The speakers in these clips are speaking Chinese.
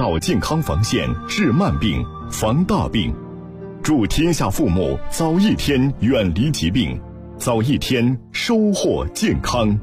道健康防线，治慢病，防大病。祝天下父母早一天远离疾病，早一天收获健康。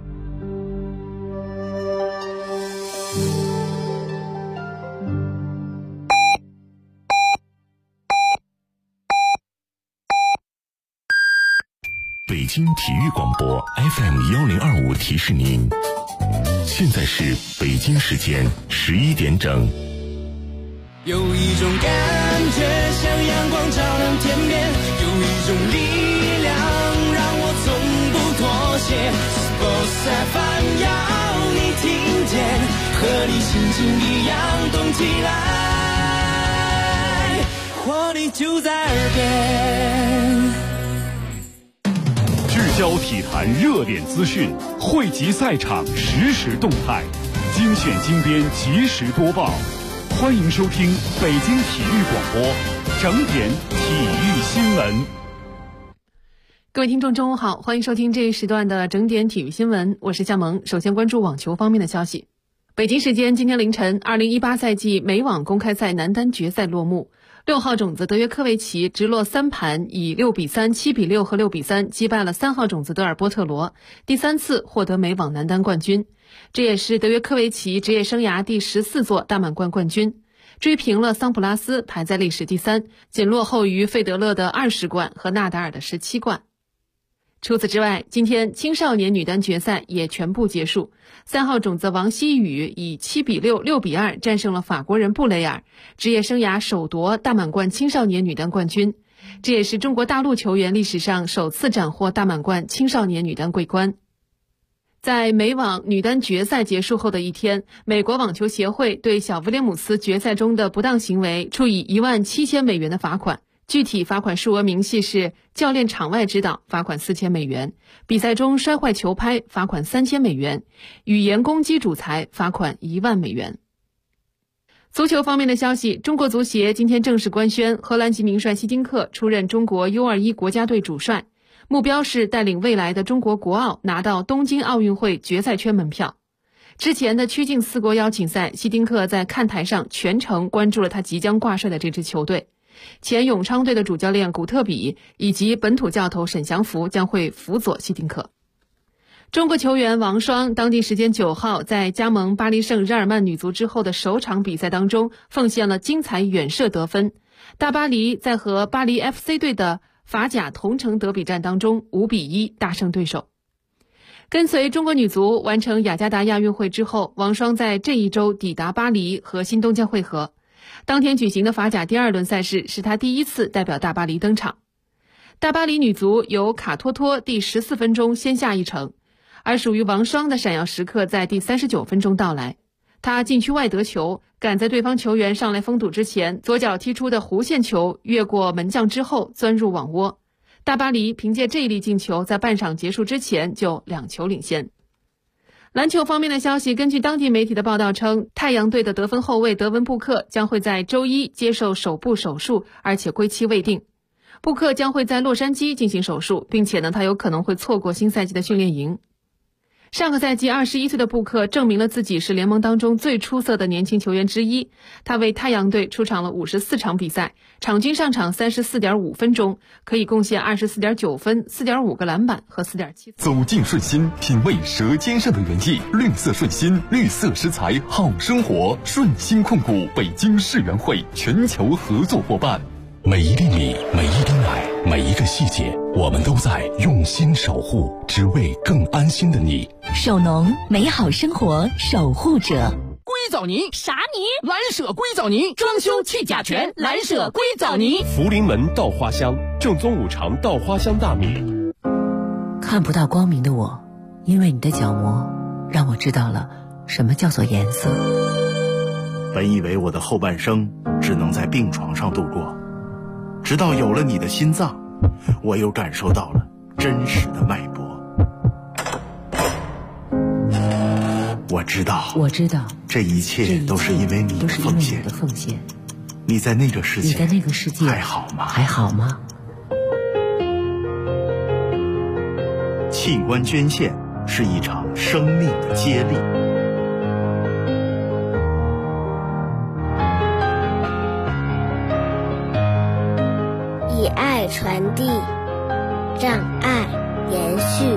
北京体育广播 FM1025 提示您，现在是北京时间11点整。 有一种感觉像阳光照亮天边，有一种力量让我从不妥协。Sports FM 要你听见，和你心情一样动起来，活力就在耳边。 聚焦体坛热点资讯，汇集赛场实时动态，精选精编及时播报。欢迎收听北京体育广播整点体育新闻。 各位听众中午好，欢迎收听这一时段的整点体育新闻，我是夏萌。首先关注网球方面的消息。北京时间今天凌晨，2018赛季美网公开赛男单决赛落幕。6号种子德约科维奇直落3盘，以6比3、7比6和6比3击败了3号种子德尔波特罗，第3次获得美网男单冠军。这也是德约科维奇职业生涯第14座大满贯冠军，追平了桑普拉斯排在历史第3，仅落后于费德勒的20冠和纳达尔的17冠。除此之外，今天青少年女单决赛也全部结束，3号种子王希雨以7比6、6比2战胜了法国人布雷尔，职业生涯首夺大满贯青少年女单冠军，这也是中国大陆球员历史上首次斩获大满贯青少年女单桂冠。在美网女单决赛结束后的一天，美国网球协会对小威廉姆斯决赛中的不当行为处以17000美元的罚款，具体罚款数额明细是：教练场外指导罚款4000美元，比赛中摔坏球拍罚款3000美元，语言攻击主裁罚款1万美元。足球方面的消息，中国足协今天正式官宣，荷兰籍名帅希丁克出任中国 U21 国家队主帅，目标是带领未来的中国国奥拿到东京奥运会决赛圈门票。之前的曲靖4国邀请赛，希丁克在看台上全程关注了他即将挂帅的这支球队。前永昌队的主教练古特比以及本土教头沈祥福将会辅佐希丁克。中国球员王霜当地时间9号在加盟巴黎圣日耳曼女足之后的首场比赛当中奉献了精彩远射得分，大巴黎在和巴黎 FC 队的法甲同城德比战当中5比1大胜对手。跟随中国女足完成雅加达亚运会之后，王霜在这一周抵达巴黎和新东家会合。当天举行的法甲第2轮赛事是她第一次代表大巴黎登场。大巴黎女足由卡托托第14分钟先下一城，而属于王霜的闪耀时刻在第39分钟到来。她禁区外得球，赶在对方球员上来封堵之前，左脚踢出的弧线球越过门将之后钻入网窝。大巴黎凭借这一粒进球，在半场结束之前就2球领先。篮球方面的消息，根据当地媒体的报道称，太阳队的得分后卫德文布克将会在周一接受手部手术，而且归期未定。布克将会在洛杉矶进行手术，并且他有可能会错过新赛季的训练营。上个赛季21岁的布克证明了自己是联盟当中最出色的年轻球员之一，他为太阳队出场了54场比赛，场均上场34.5分钟，可以贡献24.9分、4.5个篮板和4.7。 走进顺心，品味舌尖上的原意，绿色顺心，绿色食材好生活。顺心控股北京世园会全球合作伙伴。每一粒米，每一滴奶，每一个细节，我们都在用心守护，只为更安心的你。 手农，美好生活守护者。 硅藻泥啥泥？ 蓝舍硅藻泥，装修去甲醛，蓝舍硅藻泥。 福临门稻花香，正宗五常稻花香大米。 看不到光明的我，因为你的角膜，让我知道了什么叫做颜色。 本以为我的后半生只能在病床上度过，直到有了你的心脏，我又感受到了真实的脉搏。我知道，这一切都是因为你的奉献。你在那个世界还好吗？器官捐献是一场生命的接力。 以爱传递，让爱延续。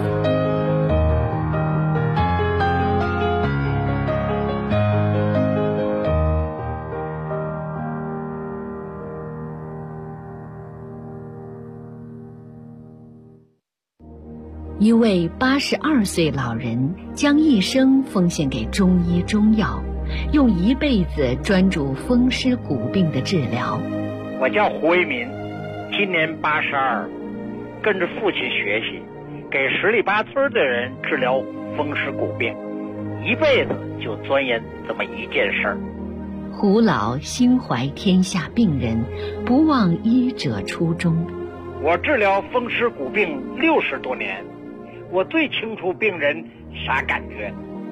一位82岁老人将一生奉献给中医中药，用一辈子专注风湿骨病的治疗。 我叫胡为民，今年82，跟着父亲学习，给十里八村的人治疗风湿骨病，一辈子就钻研这么一件事儿。 胡老心怀天下病人，不忘医者初衷。 我治疗风湿骨病60多年，我最清楚病人啥感觉，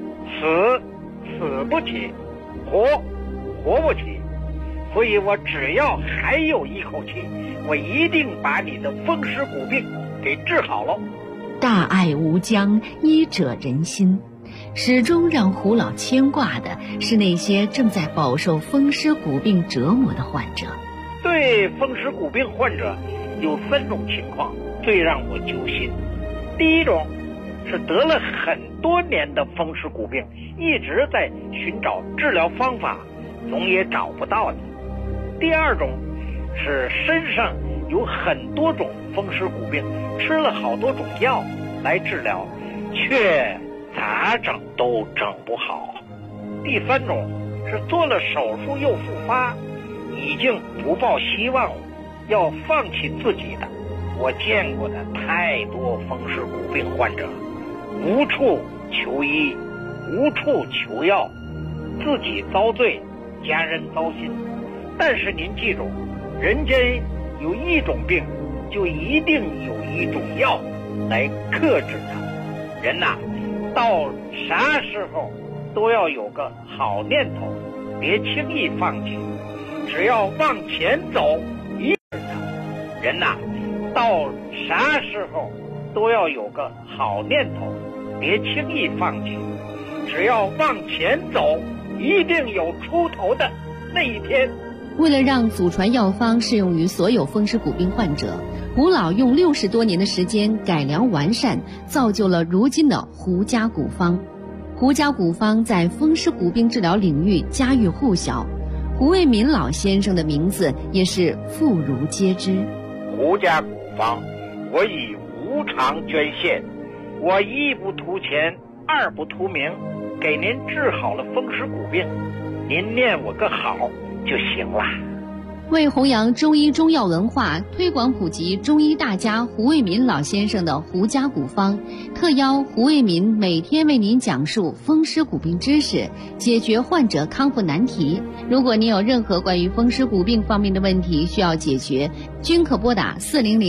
死不起，活不起，所以我只要还有一口气，我一定把你的风湿骨病给治好了。 大爱无疆，医者仁心。始终让胡老牵挂的是那些正在饱受风湿骨病折磨的患者。 对风湿骨病患者有3种情况最让我揪心。第一种是得了很多年的风湿骨病，一直在寻找治疗方法，总也找不到的。第二种是身上有很多种风湿骨病，吃了好多种药来治疗，却咋整都整不好。第三种是做了手术又复发，已经不抱希望了，要放弃自己的。我见过的太多风湿骨病患者，无处求医，无处求药，自己遭罪，家人糟心。但是您记住，人间有一种病，就一定有一种药来克制它。人呐，到啥时候都要有个好念头，别轻易放弃，只要往前走，一治它。人呐，到啥时候都要有个好念头，别轻易放弃，只要往前走，一定有出头的那一天。 为了让祖传药方适用于所有风湿骨病患者，胡老用60多年的时间改良完善，造就了如今的胡家骨方。胡家骨方在风湿骨病治疗领域家喻户晓，胡为民老先生的名字也是妇孺皆知。 胡家骨方，我以无偿捐献，我一不图钱，二不图名，给您治好了风湿骨病，您念我个好就行了。 为弘扬中医中药文化，推广普及中医大家胡为民老先生的胡家骨方，特邀胡为民每天为您讲述风湿骨病知识，解决患者康复难题。如果您有任何关于风湿骨病方面的问题需要解决，均可拨打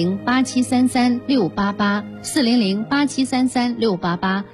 400-8733-688 400-8733-688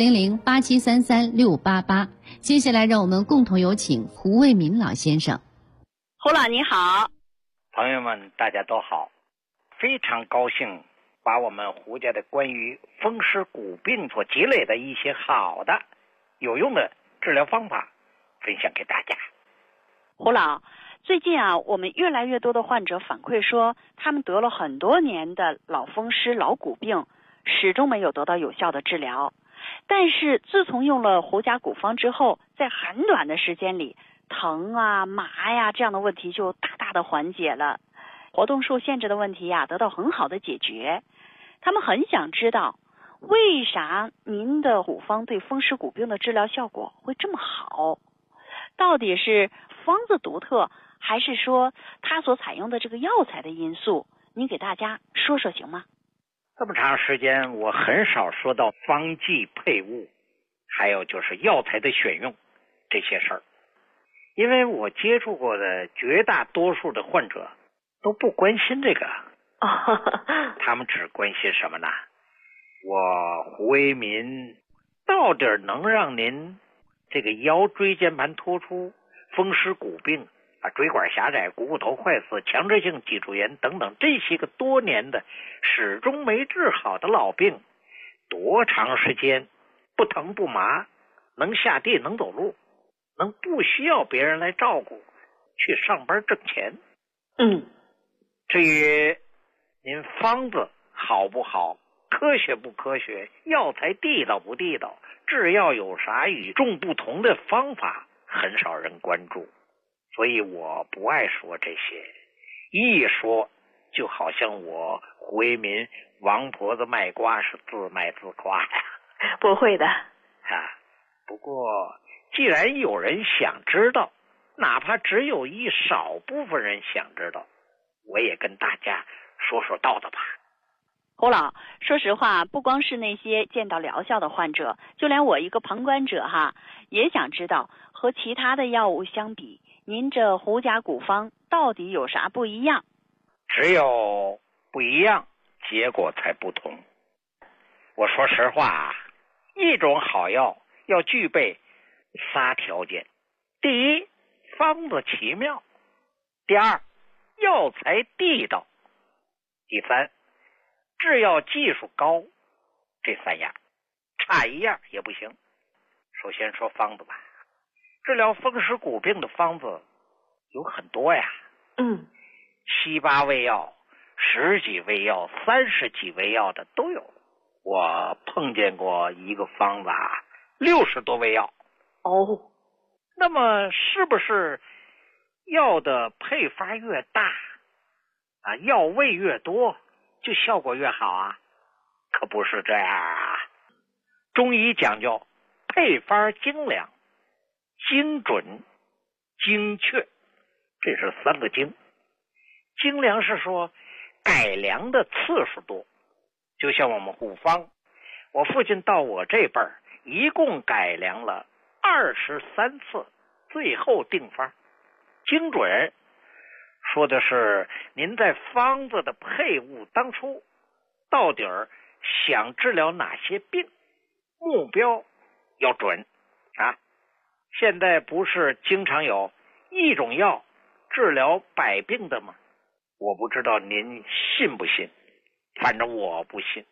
400-8733-688。接下来让我们共同有请胡为民老先生。 胡老你好。 朋友们大家都好，非常高兴把我们胡家的关于风湿骨病所积累的一些好的有用的治疗方法分享给大家。 胡老，最近我们越来越多的患者反馈说，他们得了很多年的老风湿老骨病，始终没有得到有效的治疗。但是自从用了胡家骨方之后，在很短的时间里，疼啊麻呀这样的问题就大大的缓解了，活动数限制的问题得到很好的解决。他们很想知道，为啥您的骨方对风湿骨病的治疗效果会这么好？到底是方子独特，还是说它所采用的这个药材的因素？您给大家说说行吗？ 这么长时间我很少说到方剂配物，还有就是药材的选用这些事儿，因为我接触过的绝大多数的患者都不关心这个，他们只关心什么呢？我胡为民到底能让您这个腰椎间盘突出、风湿骨病椎管狭窄、股骨头坏死、强直性脊柱炎等等这些个多年的始终没治好的老病，多长时间不疼不麻，能下地能走路，能不需要别人来照顾，去上班挣钱。 嗯， 至于您方子好不好，科学不科学，药材地道不地道，制药有啥与众不同的方法，很少人关注。所以我不爱说这些，一说就好像我胡为民王婆子卖瓜是自卖自夸呀。 不会的不过既然有人想知道，哪怕只有一少部分人想知道，我也跟大家说说道道吧。 侯老，说实话，不光是那些见到疗效的患者，就连我一个旁观者也想知道和其他的药物相比，您这胡家古方到底有啥不一样？ 只有不一样，结果才不同。我说实话一种好药要具备仨条件：第一，方子奇妙；第二，药材地道；第三，制药技术高。这三样差一样也不行。首先说方子吧，治疗风湿骨病的方子有很多呀，7、8味药、10几味药、30几味药的都有。我碰见过一个方子60多味药。那么是不是药的配方越大药味越多就效果越好啊？可不是这样中医讲究配方精良、精准、精确，这是3个精。精良是说改良的次数多，就像我们古方，我父亲到我这辈儿一共改良了23次，最后定方。精准说的是您在方子的配伍当初到底想治疗哪些病，目标要准现在不是经常有一种药治疗100病的吗？我不知道您信不信，反正我不信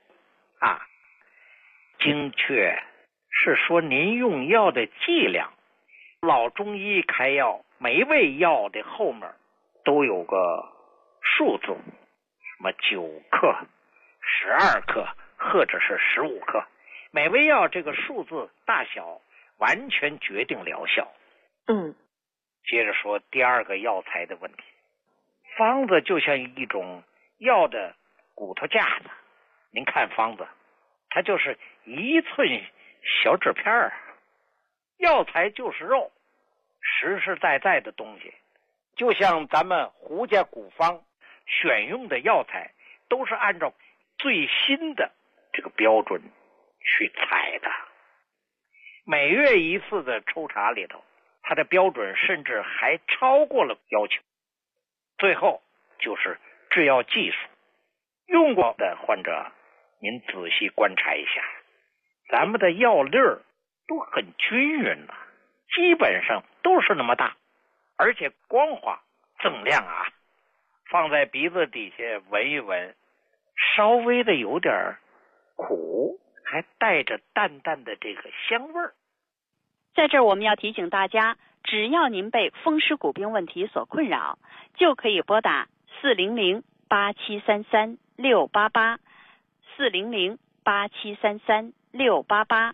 精确是说您用药的剂量，老中医开药每味药的后面都有个数字，什么9克、12克或者是15克，每味药这个数字大小完全决定疗效。接着说第二个药材的问题。方子就像一种药的骨头架子，您看方子它就是1寸小纸片药材就是肉，实实在在的东西。就像咱们胡家古方选用的药材都是按照最新的这个标准去采的，每月1次的抽查里头，它的标准甚至还超过了要求。最后就是制药技术，用过的患者您仔细观察一下，咱们的药粒儿都很均匀了，基本上都是那么大，而且光滑锃亮放在鼻子底下闻一闻，稍微的有点苦，还带着淡淡的这个香味儿。 在这儿我们要提醒大家，只要您被风湿骨病问题所困扰，就可以拨打400-8733-688 400-8733-688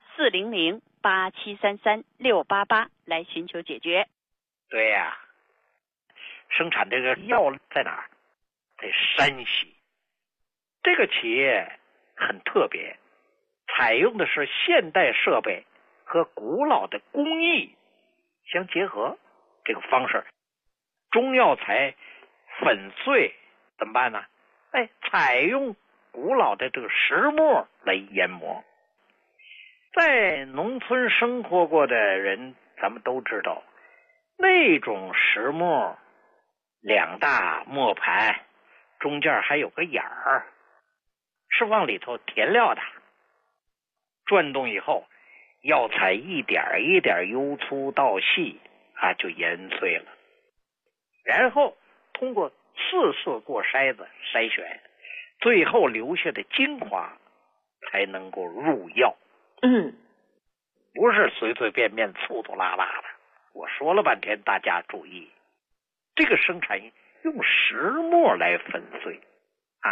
400-8733-688来寻求解决。 对呀，生产这个药在哪儿？在山西。这个企业很特别，采用的是现代设备和古老的工艺相结合这个方式。中药材粉碎怎么办呢？采用古老的这个石磨来研磨。在农村生活过的人咱们都知道，那种石磨2大磨盘，中间还有个眼儿，是往里头填料的。转动以后，药材一点一点由粗到细就研碎了，然后通过4次过筛子筛选，最后留下的精华才能够入药。不是随随便便粗粗拉拉的。我说了半天，大家注意，这个生产用石磨来粉碎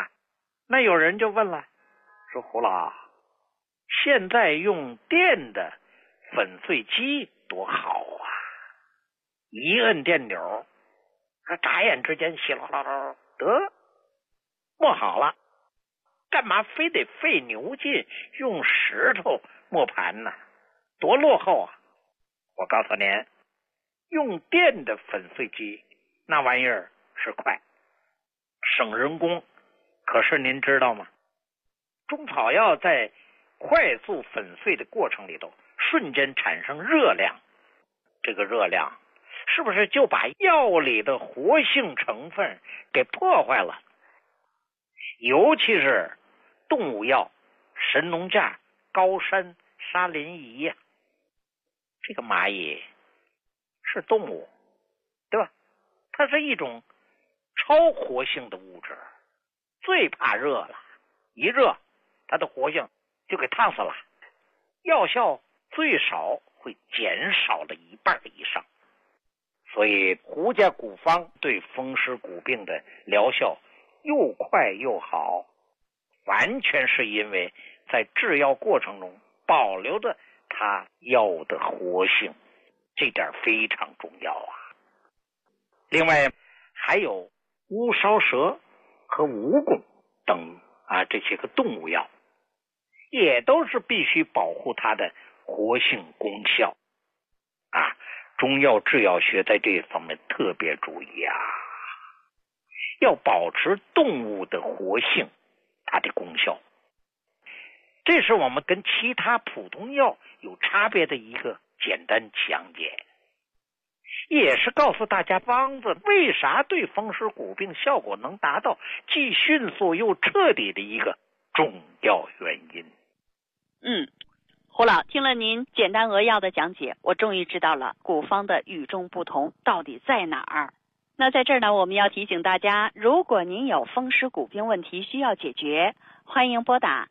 那有人就问了，说胡老，现在用电的粉碎机多好啊，一摁电钮，眨眼之间稀啦啦啦，得磨好了，干嘛非得费牛劲用石头磨盘呢？多落后啊！我告诉您，用电的粉碎机那玩意儿是快，省人工。可是您知道吗？中草药在快速粉碎的过程里头，瞬间产生热量，这个热量是不是就把药里的活性成分给破坏了？尤其是动物药，神农架、高山沙林仪呀，这个蚂蚁是动物，对吧？它是一种超活性的物质，最怕热了，一热它的活性就给烫死了，药效最少会减少了一半以上。所以胡家古方对风湿骨病的疗效又快又好，完全是因为在制药过程中保留着它药的活性，这点非常重要啊。另外还有乌梢蛇和蜈蚣等这些个动物药，也都是必须保护它的活性功效啊。中药制药学在这方面特别注意啊，要保持动物的活性，它的功效。这是我们跟其他普通药有差别的一个简单讲解，也是告诉大家方子为啥对风湿骨病效果能达到既迅速又彻底的一个重要原因。 胡老，听了您简单扼要的讲解，我终于知道了古方的与众不同到底在哪儿。那在这儿呢，我们要提醒大家，如果您有风湿骨病问题需要解决，欢迎拨打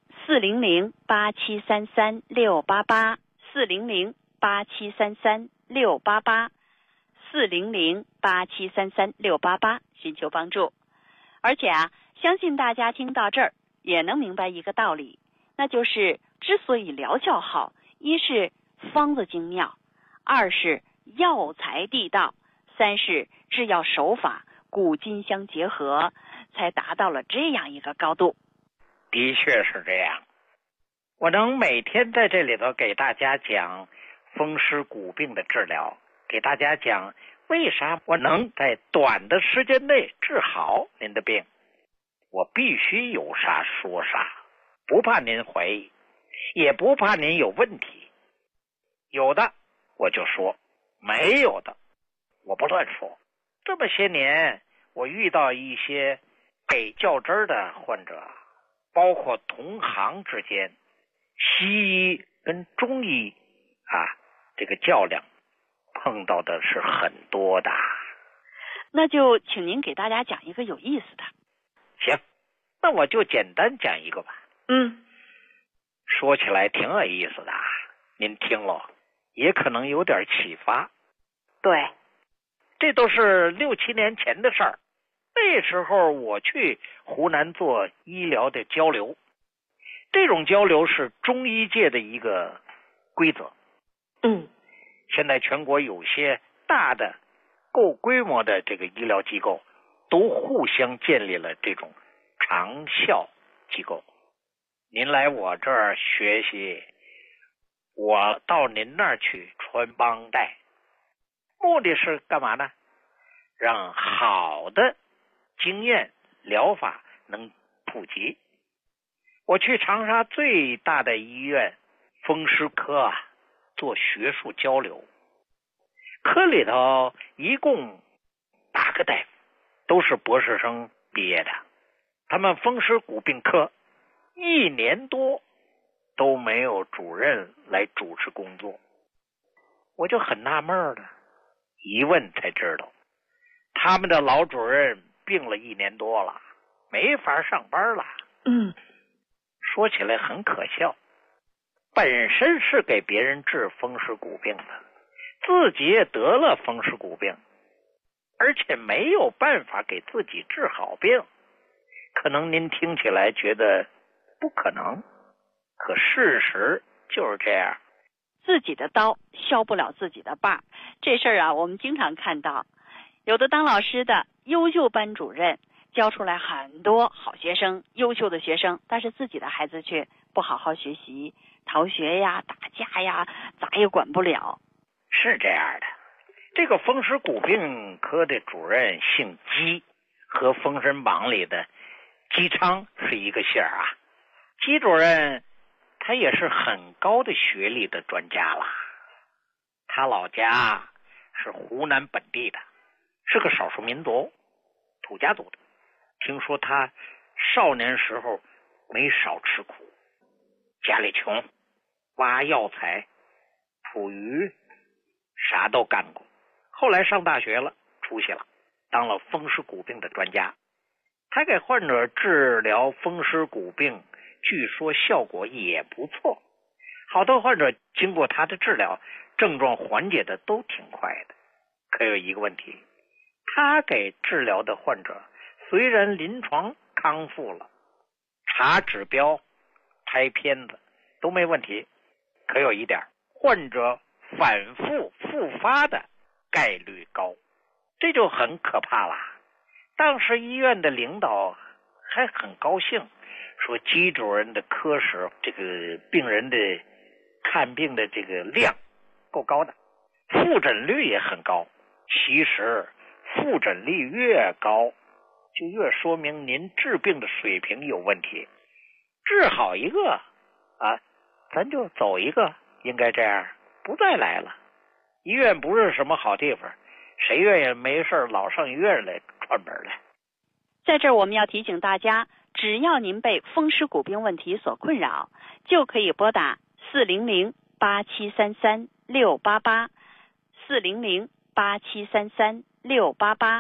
400-8733-688 400-8733-688 400-8733-688寻求帮助。而且相信大家听到这儿也能明白一个道理，那就是之所以疗效好，一是方子精妙，二是药材地道，三是制药手法古今相结合，才达到了这样一个高度。 的确是这样，我能每天在这里头给大家讲风湿骨病的治疗，给大家讲为啥我能在短的时间内治好您的病，我必须有啥说啥，不怕您怀疑，也不怕您有问题，有的我就说，没有的我不乱说。这么些年我遇到一些给较真的患者，包括同行之间，西医跟中医这个较量碰到的是很多的。 那就请您给大家讲一个有意思的。 行，那我就简单讲一个吧。说起来挺有意思的，您听了也可能有点启发。 对， 这都是6、7年前的事儿。那时候我去湖南做医疗的交流，这种交流是中医界的一个规则。现在全国有些大的够规模的这个医疗机构都互相建立了这种长效机构。您来我这儿学习，我到您那儿去穿帮带，目的是干嘛呢？让好的经验疗法能普及。我去长沙最大的医院风湿科做学术交流，科里头一共8个大夫，都是博士生毕业的。他们风湿骨病科1年多都没有主任来主持工作，我就很纳闷了，一问才知道，他们的老主任病了1年多了，没法上班了。说起来很可笑，本身是给别人治风湿骨病的，自己也得了风湿骨病，而且没有办法给自己治好病， 可能您听起来觉得不可能，可事实就是这样。 自己的刀削不了自己的把，这事儿啊，我们经常看到。有的当老师的优秀班主任教出来很多好学生、优秀的学生，但是自己的孩子却不好好学习，逃学呀、打架呀，咋也管不了。 是这样的，这个风湿骨病科的主任姓姬，和《封神榜》里的姬昌是一个姓啊。姬主任他也是很高的学历的专家啦，他老家是湖南本地的，是个少数民族土家族的。听说他少年时候没少吃苦，家里穷，挖药材、捕鱼，啥都干过。后来上大学了，出息了，当了风湿骨病的专家。他给患者治疗风湿骨病，据说效果也不错。好多患者经过他的治疗，症状缓解的都挺快的。可有一个问题，他给治疗的患者虽然临床康复了，查指标、拍片子都没问题，可有一点，患者反复复发的概率高，这就很可怕啦。当时医院的领导还很高兴，说姬主任的科室这个病人的看病的这个量够高的，复诊率也很高。其实复诊率越高，就越说明您治病的水平有问题。治好一个啊，咱就走一个，应该这样，不再来了。医院不是什么好地方，谁愿意没事老上医院来串门来？ 在这儿我们要提醒大家，只要您被风湿骨病问题所困扰，就可以拨打400-8733-688 400-8733-688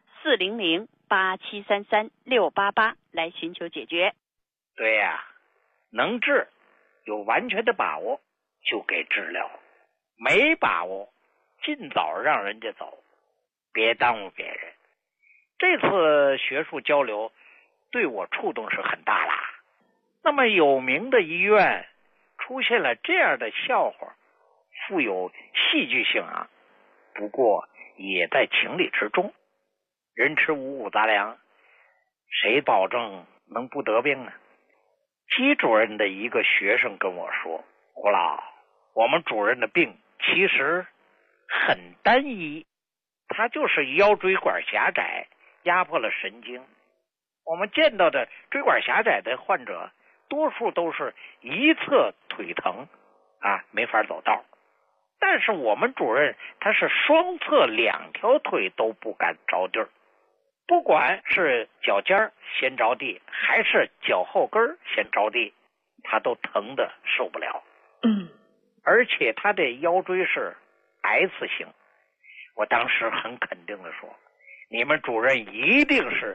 400-8733-688来寻求解决。 对呀，能治有完全的把握就给治疗，没把握尽早让人家走，别耽误别人。这次学术交流对我触动是很大啦。那么有名的医院出现了这样的笑话，富有戏剧性啊，不过也在情理之中。人吃五谷杂粮，谁保证能不得病呢？姬主任的一个学生跟我说，胡老，我们主任的病其实很单一，他就是腰椎管狭窄压迫了神经。我们见到的椎管狭窄的患者多数都是一侧腿疼啊，没法走道。但是我们主任他是双侧两条腿都不敢着地儿，不管是脚尖先着地还是脚后跟先着地，他都疼得受不了。而且他的腰椎是 S 型。我当时很肯定的说，你们主任一定是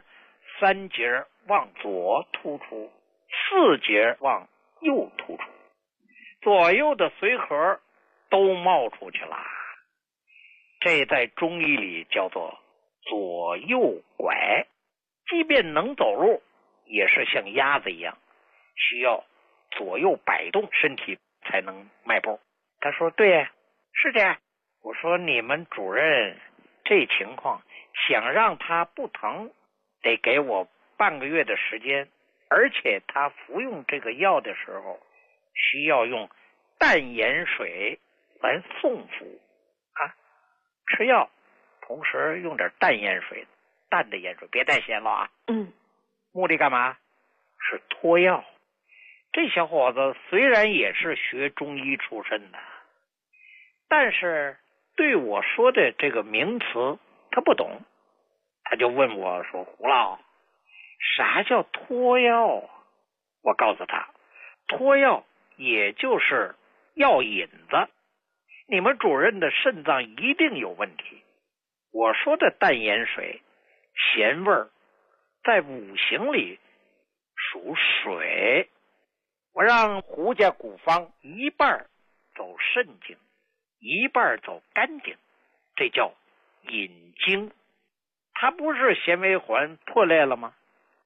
3节往左突出，4节往右突出，左右的髓核都冒出去了。这在中医里叫做左右拐，即便能走路也是像鸭子一样，需要左右摆动身体才能迈步。他说对，是这样。我说你们主任这情况想让他不疼，得给我半个月的时间，而且他服用这个药的时候需要用淡盐水来送服啊，吃药同时用点淡盐水，淡的盐水，别太咸了啊。目的干嘛？是脱药。这小伙子虽然也是学中医出身的，但是对我说的这个名词他不懂，他就问我说，胡老，啥叫脱药？我告诉他，脱药也就是药引子，你们主任的肾脏一定有问题。我说的淡盐水咸味儿在五行里属水，我让胡家古方一半走肾经，一半走肝经，这叫引经。它不是纤维环破裂了吗？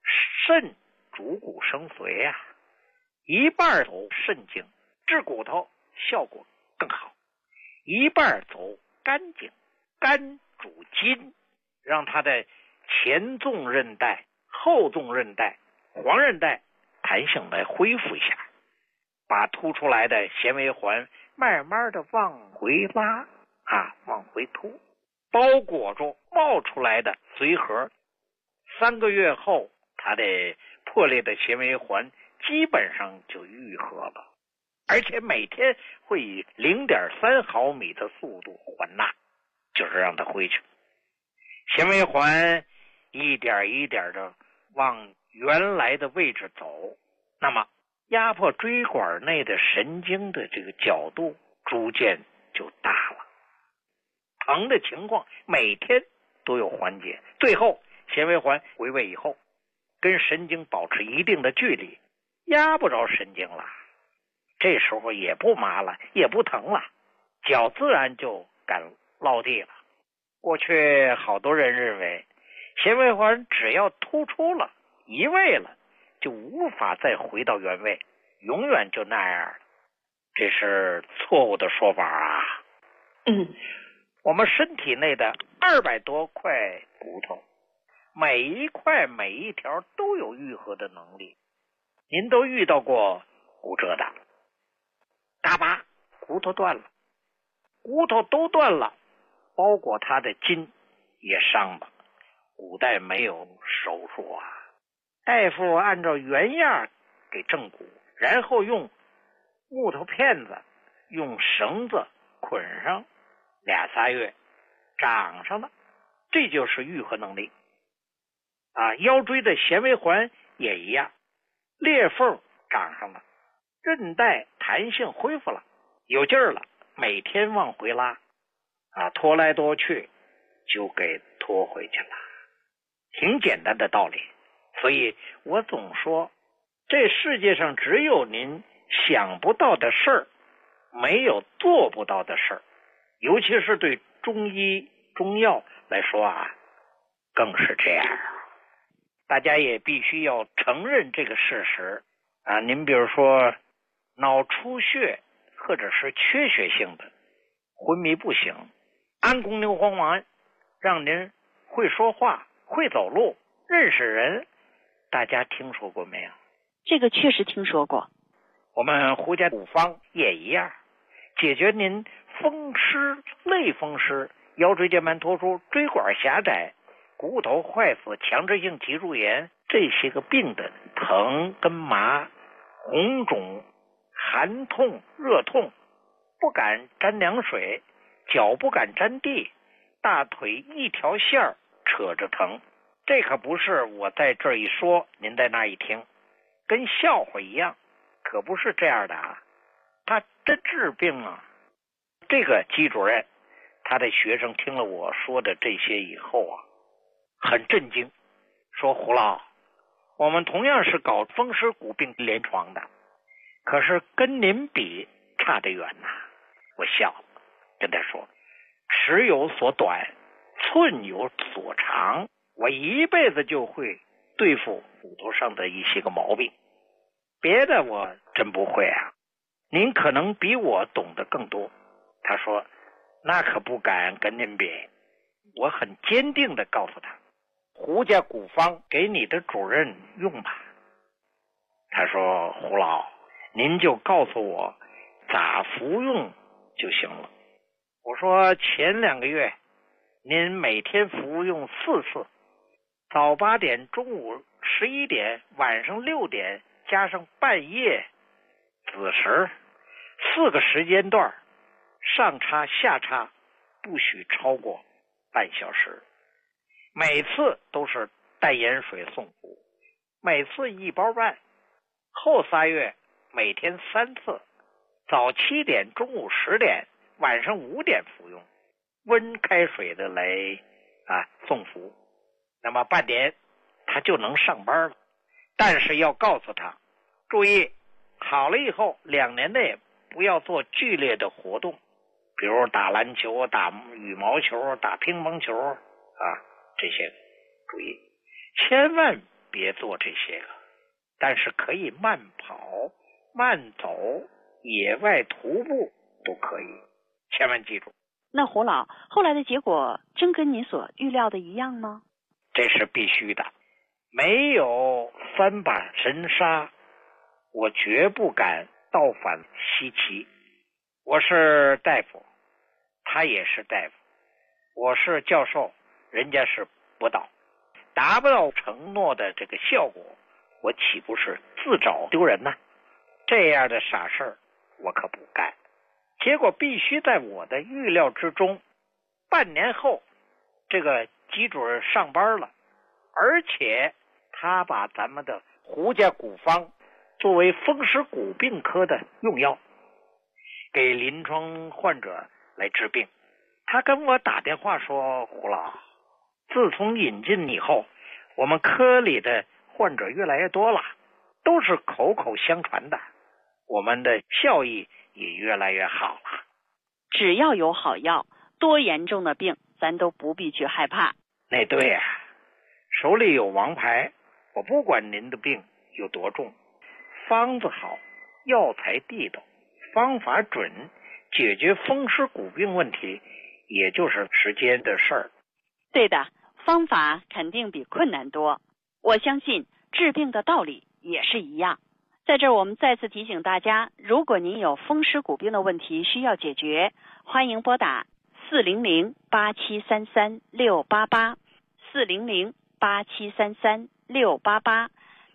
肾主骨生髓啊，一半走肾经治骨头效果更好，一半走肝经，肝主筋，让它的前纵韧带、后纵韧带、黄韧带弹性来恢复一下，把凸出来的纤维环慢慢的往回拉往回凸，包裹住冒出来的髓核。3个月后，它的破裂的纤维环基本上就愈合了，而且每天会以 0.3 毫米的速度还纳，就是让它回去。纤维环一点一点的往原来的位置走，那么压迫椎管内的神经的这个角度逐渐就大了，疼的情况每天都有缓解，最后纤维环回位以后，跟神经保持一定的距离，压不着神经了，这时候也不麻了，也不疼了，脚自然就敢落地了。过去好多人认为纤维环只要突出了移位了，就无法再回到原位，永远就那样了，这是错误的说法啊。我们身体内的200多块骨头，每一块每一条都有愈合的能力。您都遇到过骨折的，嘎巴骨头断了，骨头都断了，包括他的筋也伤了。古代没有手术啊，大夫按照原样给正骨，然后用木头片子用绳子捆上2-3月，长上了，这就是愈合能力啊。腰椎的纤维环也一样，裂缝长上了，韧带弹性恢复了，有劲儿了，每天往回拉拖来拖去就给拖回去了，挺简单的道理。所以我总说，这世界上只有您想不到的事儿，没有做不到的事儿，尤其是对中医中药来说更是这样。大家也必须要承认这个事实您比如说脑出血或者是缺血性的昏迷不醒，安宫牛黄丸让您会说话、会走路、认识人，大家听说过没有？ 这个确实听说过。 我们胡家古方也一样，解决您风湿、类风湿、腰椎间盘突出、椎管狭窄、骨头坏死、强直性脊柱炎这些个病的疼跟麻、红肿、寒痛、热痛，不敢沾凉水，脚不敢沾地，大腿一条线扯着疼。这可不是我在这一说您在那一听，跟笑话一样，可不是这样的他真治病啊。这个姬主任他的学生听了我说的这些以后很震惊，说胡老，我们同样是搞风湿骨病临床的，可是跟您比差得远我笑了，跟他说，尺有所短，寸有所长，我一辈子就会对付骨头上的一些个毛病，别的我真不会您可能比我懂得更多。他说，那可不敢跟您比。我很坚定地告诉他，胡家古方给你的主任用吧。他说，胡老，您就告诉我咋服用就行了。我说，前2个月您每天服用4次，早8点、中午11点、晚上6点，加上半夜子时，4个时间段，上插下插不许超过半小时，每次都是淡盐水送服，每次1包半。后3月每天3次，早7点、中午10点、晚上5点服用，温开水的来送服。那么半年他就能上班了。但是要告诉他，注意，好了以后2年内不要做剧烈的活动，比如打篮球、打羽毛球、打乒乓球这些注意，千万别做这些了，但是可以慢跑、慢走、野外徒步都可以，千万记住。 那胡老，后来的结果真跟你所预料的一样吗？ 这是必须的，没有3把神杀，我绝不敢倒反西岐。我是大夫，他也是大夫，我是教授，人家是博导，达不到承诺的这个效果，我岂不是自找丢人呢？这样的傻事儿我可不干。结果必须在我的预料之中，半年后这个机主任上班了，而且他把咱们的胡家古方作为风湿骨病科的用药，给临床患者来治病。他跟我打电话说，胡老，自从引进以后，我们科里的患者越来越多了，都是口口相传的，我们的效益也越来越好了。 只要有好药，多严重的病咱都不必去害怕。 那对啊，手里有王牌，我不管您的病有多重，方子好，药材地道，方法准，解决风湿骨病问题也就是时间的事儿。 对的，方法肯定比困难多，我相信治病的道理也是一样。在这儿我们再次提醒大家，如果您有风湿骨病的问题需要解决，欢迎拨打400-8733-688 400-8733-688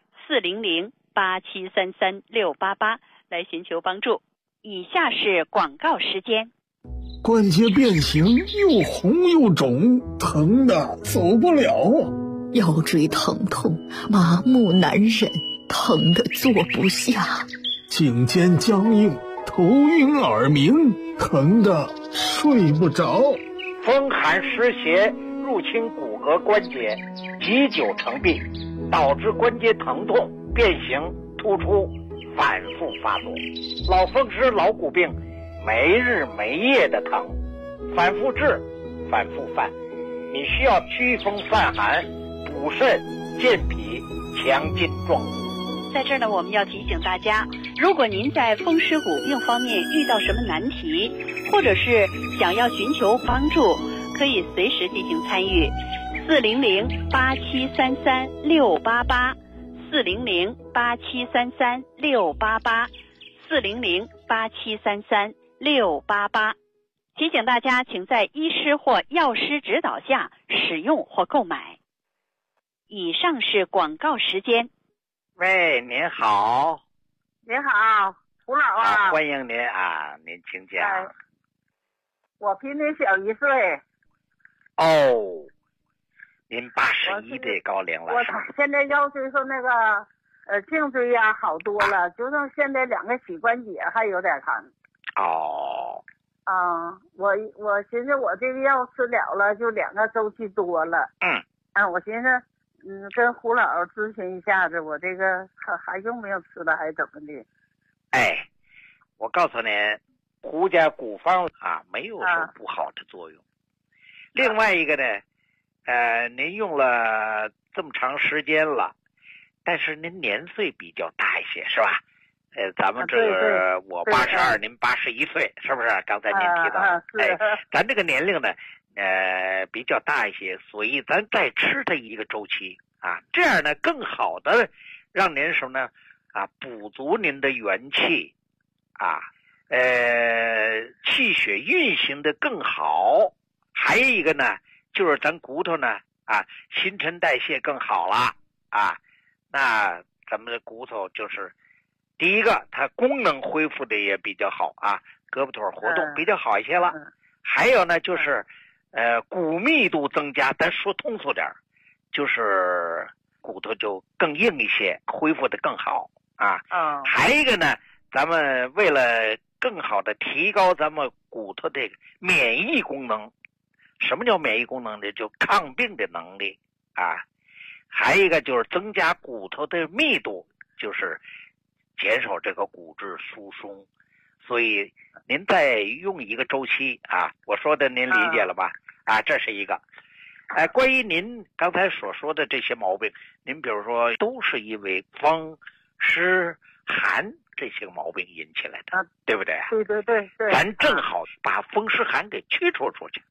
400-8733-688来寻求帮助。以下是广告时间。 关节变形，又红又肿，疼的走不了。 腰椎疼痛，麻木难忍，疼得坐不下。 颈肩僵硬，头晕耳鸣，疼得睡不着。 风寒湿邪入侵骨骼关节，积久成病，导致关节疼痛、变形、突出，反复发作。老风湿、老骨病没日没夜的疼，反复治，反复犯。你需要祛风散寒、补肾、健脾、强筋壮骨。 在这儿呢，我们要提醒大家，如果您在风湿骨病方面遇到什么难题，或者是想要寻求帮助，可以随时进行参与。400-8733-688 400-8733-688 400-8733-688。提醒大家，请在医师或药师指导下使用或购买。以上是广告时间。 喂，您好。 您好，胡老啊。 欢迎您啊，您请讲。 我比您小1岁。 哦，您81的高龄了。 我现在腰椎和那个颈椎呀好多了，就剩现在2个膝关节还有点疼。 哦。 我寻思我这个药吃了就2个周期多了。我寻思跟胡老咨询一下子，我这个还用不用吃了，还是怎么的？ 哎，我告诉您，胡家古方啊，没有什么不好的作用。另外一个呢，您用了这么长时间了，但是您年岁比较大一些，是吧？咱们这个我82，您81岁，是不是？刚才您提到，咱这个年龄呢，比较大一些，所以咱再吃它一个周期啊，这样呢更好的让您什么呢？补足您的元气啊，气血运行的更好。还有一个呢，就是咱骨头呢新陈代谢更好了啊，那咱们的骨头就是第一个，它功能恢复的也比较好啊，胳膊腿活动比较好一些了。还有呢，就是骨密度增加，咱说通俗点，就是骨头就更硬一些，恢复的更好啊。还有一个呢，咱们为了更好的提高咱们骨头的免疫功能，什么叫免疫功能呢？就抗病的能力啊。还有一个就是增加骨头的密度，就是减少这个骨质疏松。所以您再用一个周期啊，我说的您理解了吧？这是一个。 关于您刚才所说的这些毛病，您比如说都是因为风、湿、寒这些毛病引起来的，对不对啊？ 对对对对。 咱正好把风湿寒给驱除出去，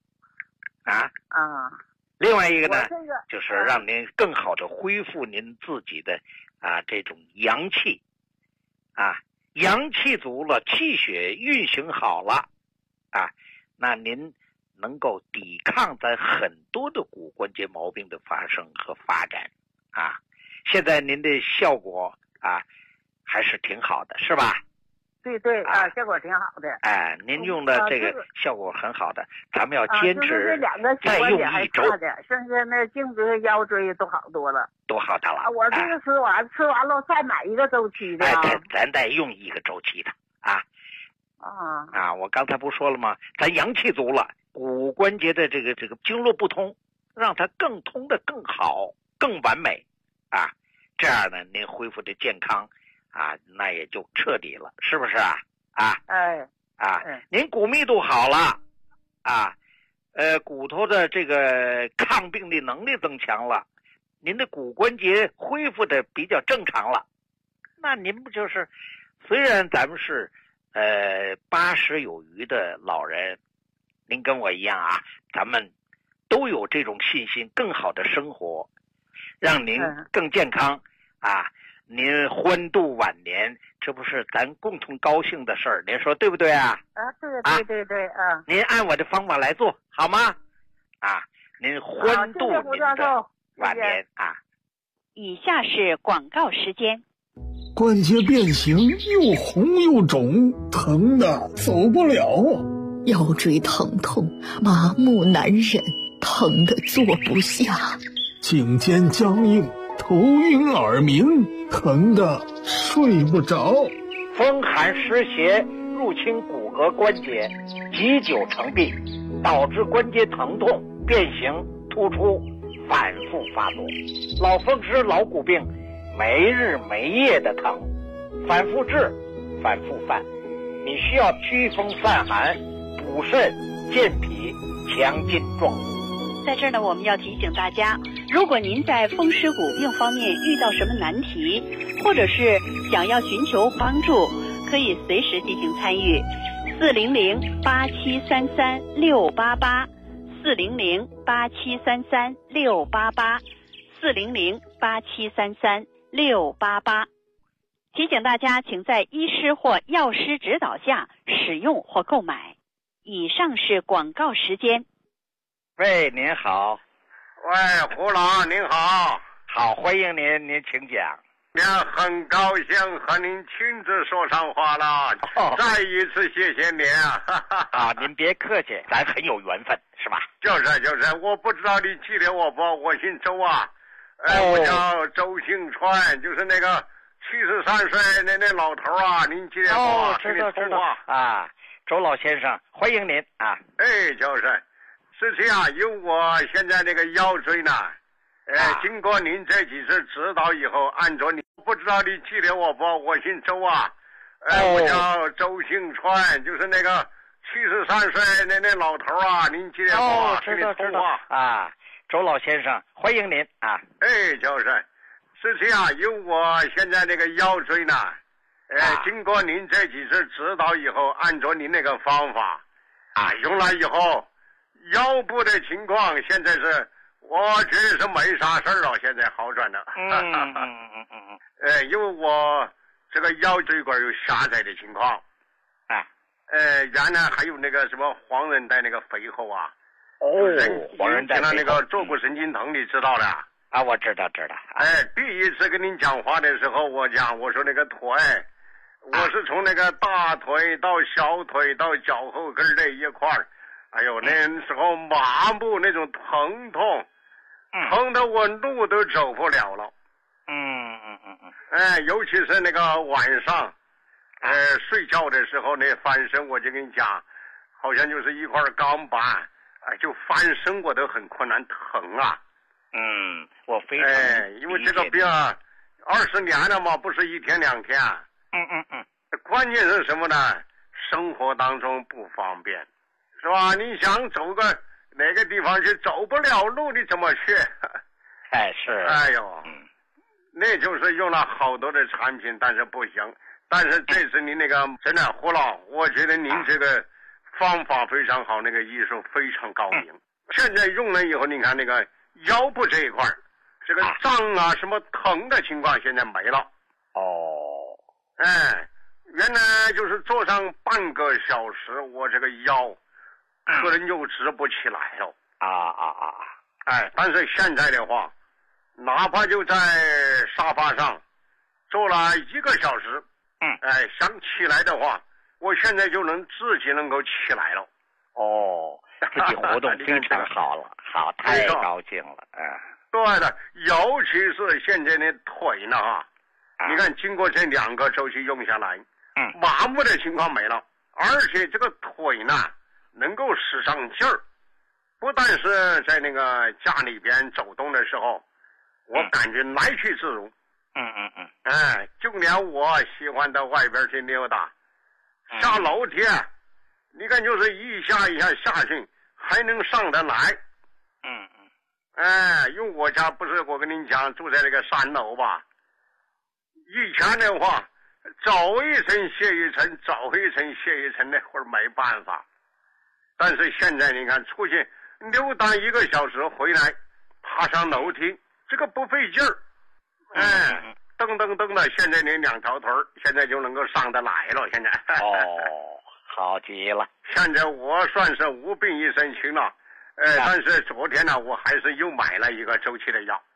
另外一个呢，就是让您更好的恢复您自己的这种阳气，阳气足了，气血运行好了，那您能够抵抗咱很多的骨关节毛病的发生和发展，现在您的效果还是挺好的，是吧？ 对对效果挺好的。 您用的这个效果很好的，咱们要坚持再用1周。 剩下那颈椎、腰椎都好多了， 都好的了。 我这个吃完了再买一个周期的。 咱再用1个周期的我刚才不说了吗？咱阳气足了，骨关节的这个经络不通，让它更通的更好、更完美这样呢，您恢复的健康那也就彻底了，是不是您骨密度好了骨头的这个抗病的能力增强了，您的骨关节恢复的比较正常了，那您不就是虽然咱们是80有余的老人，您跟我一样咱们都有这种信心，更好的生活，让您更健康您欢度晚年，这不是咱共同高兴的事儿，您说对不对对对您按我的方法来做好吗？您欢度您的晚年以下是广告时间。 关节变形，又红又肿，疼的走不了。 腰椎疼痛，麻木难忍，疼的坐不下。 颈肩僵硬，头晕耳鸣，疼的睡不着。 风寒湿邪入侵骨骼关节，积久成病，导致关节疼痛、变形、突出，反复发作。老风湿、老骨病，没日没夜的疼，反复治，反复犯。你需要祛风散寒、补肾、健脾、强筋壮骨。 在这儿呢，我们要提醒大家，如果您在风湿骨病方面遇到什么难题，或者是想要寻求帮助，可以随时进行参与。400-8733-688 400-8733-688 400-8733-688。提醒大家，请在医师或药师指导下使用或购买。以上是广告时间。 喂，您好。 喂，胡老，您好。 好，欢迎您，您请讲。 很高兴和您亲自说上话了，再一次谢谢您您别客气，咱很有缘分，是吧？ 就是，我不知道你记得我不？我姓周我叫周兴川，就是那个73岁那老头您记得不？ 知道周老先生，欢迎您就是这样，因为我现在那个腰椎呢经过您这几次指导以后，按照你不知道你记得我不？我姓周我叫周兴川，就是那个73岁那老头您记得不？ 知道周老先生，欢迎您是这样，因为我现在那个腰椎呢经过您这几次指导以后，按照您那个方法用了以后，腰部的情况现在是我觉得是没啥事儿了，现在好转了。因为我这个腰椎管有狭窄的情况原来还有那个什么黄韧带那个肥厚黄韧带那个坐骨神经疼，你知道的我知道第一次跟您讲话的时候，我说那个腿我是从那个大腿到小腿到脚后跟这一块儿那时候麻木那种疼痛疼得我路都走不了了尤其是那个晚上睡觉的时候那翻身，我就跟你讲，好像就是一块钢板就翻身我都很困难，疼我非常因为这个病20年了嘛，不是一天两天关键是什么呢？生活当中不方便，是吧？你想走个哪个地方是走不了路，你怎么去？ 是。 哎呦，那就是用了好多的产品，但是不行。但是这次您那个真的胡老，我觉得您这个方法非常好，那个医术非常高明。现在用了以后，你看那个腰部这一块，这个胀啊什么疼的情况现在没了。 哦， 哎，原来就是坐上半个小时，我这个腰可能就直不起来了。哎，但是现在的话，哪怕就在沙发上坐了1个小时，哎，想起来的话，我现在就能自己能够起来了。 哦，自己活动非常好了，好，太高兴了。 对的，尤其是现在的腿呢你看经过这2个周期用下来，麻木的情况没了，而且这个腿呢能够使上劲儿，不但是在那个家里边走动的时候，我感觉来去自如。哎，就连我喜欢到外边去溜达，下楼梯，你看就是一下一下下去，还能上得来。哎，因为我家不是我跟你讲住在那个3楼吧，以前的话走一层卸一层，走一层卸一层，那会儿没办法。但是现在你看出去溜达1个小时回来，爬上楼梯，这个不费劲儿。哎，蹬蹬蹬的，现在那2条腿现在就能够上得来了。现在好极了。 现在我算是无病一身轻了。但是昨天呢，我还是又买了1个周期的药。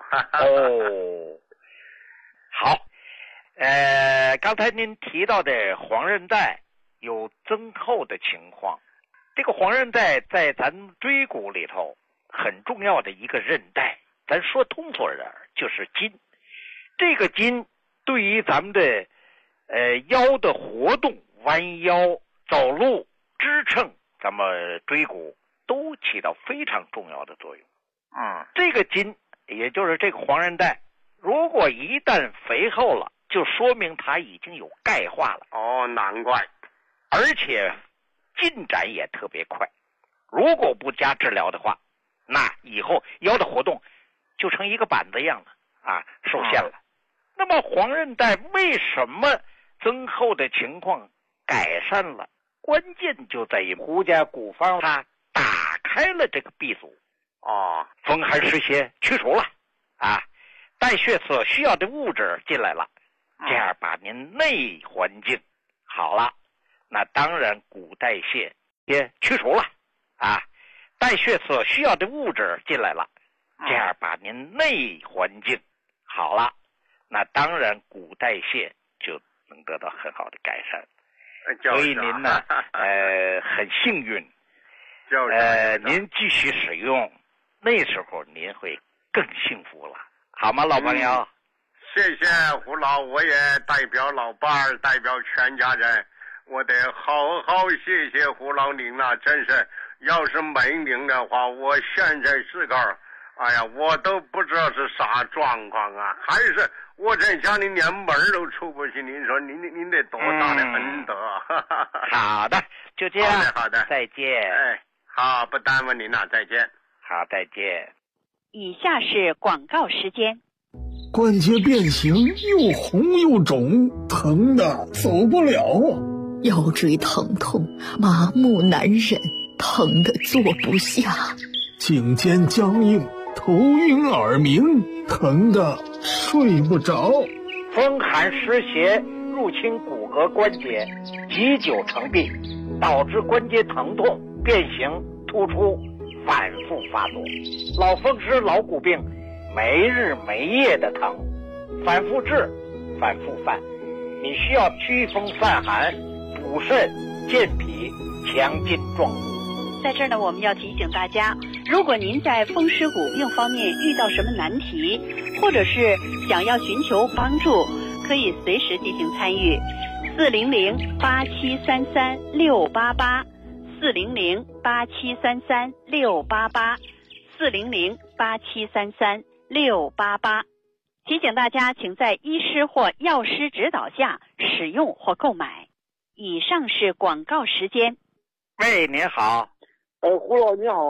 好。刚才您提到的黄韧带有增厚的情况，这个黄韧带在咱椎骨里头很重要的一个韧带，咱说通俗点就是筋。这个筋对于咱们的腰的活动、弯腰、走路、支撑咱们椎骨都起到非常重要的作用。这个筋也就是这个黄韧带，如果一旦肥厚了，就说明它已经有钙化了。 难怪。 而且进展也特别快，如果不加治疗的话，那以后腰的活动就成一个板子一样了受限了。那么黄韧带为什么增厚的情况改善了？关键就在于胡家古方它打开了这个闭阻，风寒湿邪去除了代谢所需要的物质进来了，这样把您内环境好了，那当然骨代谢也去除了代谢所需要的物质进来了，这样把您内环境好了，那当然骨代谢就能得到很好的改善。所以您呢很幸运，您继续使用，那时候您会更幸福了，好吗，老朋友？ 谢谢胡老，我也代表老伴儿，代表全家人，我得好好谢谢胡老您了。真是，要是没您的话，我现在自个儿，哎呀，我都不知道是啥状况还是我在家里连门都出不去。您说您得多大的恩德？ 好的，就这样。 好的， 再见。 好，不耽误您了，再见。 好，再见。 以下是广告时间。 关节变形，又红又肿，疼的走不了腰椎疼痛，麻木难忍，疼的坐不下。 颈肩僵硬，头晕耳鸣，疼的睡不着。 风寒湿邪入侵骨骼关节，积久成病，导致关节疼痛、变形、突出，反复发作。老风湿、老骨病，没日没夜的疼，反复治，反复犯。你需要祛风散寒、补肾、健脾、强筋壮骨。 在这儿呢，我们要提醒大家，如果您在风湿骨病方面遇到什么难题，或者是想要寻求帮助，可以随时进行参与。400-8733-688，400-8733-688，400-8733-688。提醒大家，请在医师或药师指导下使用或购买。以上是广告时间。 喂，您好。 胡老你好。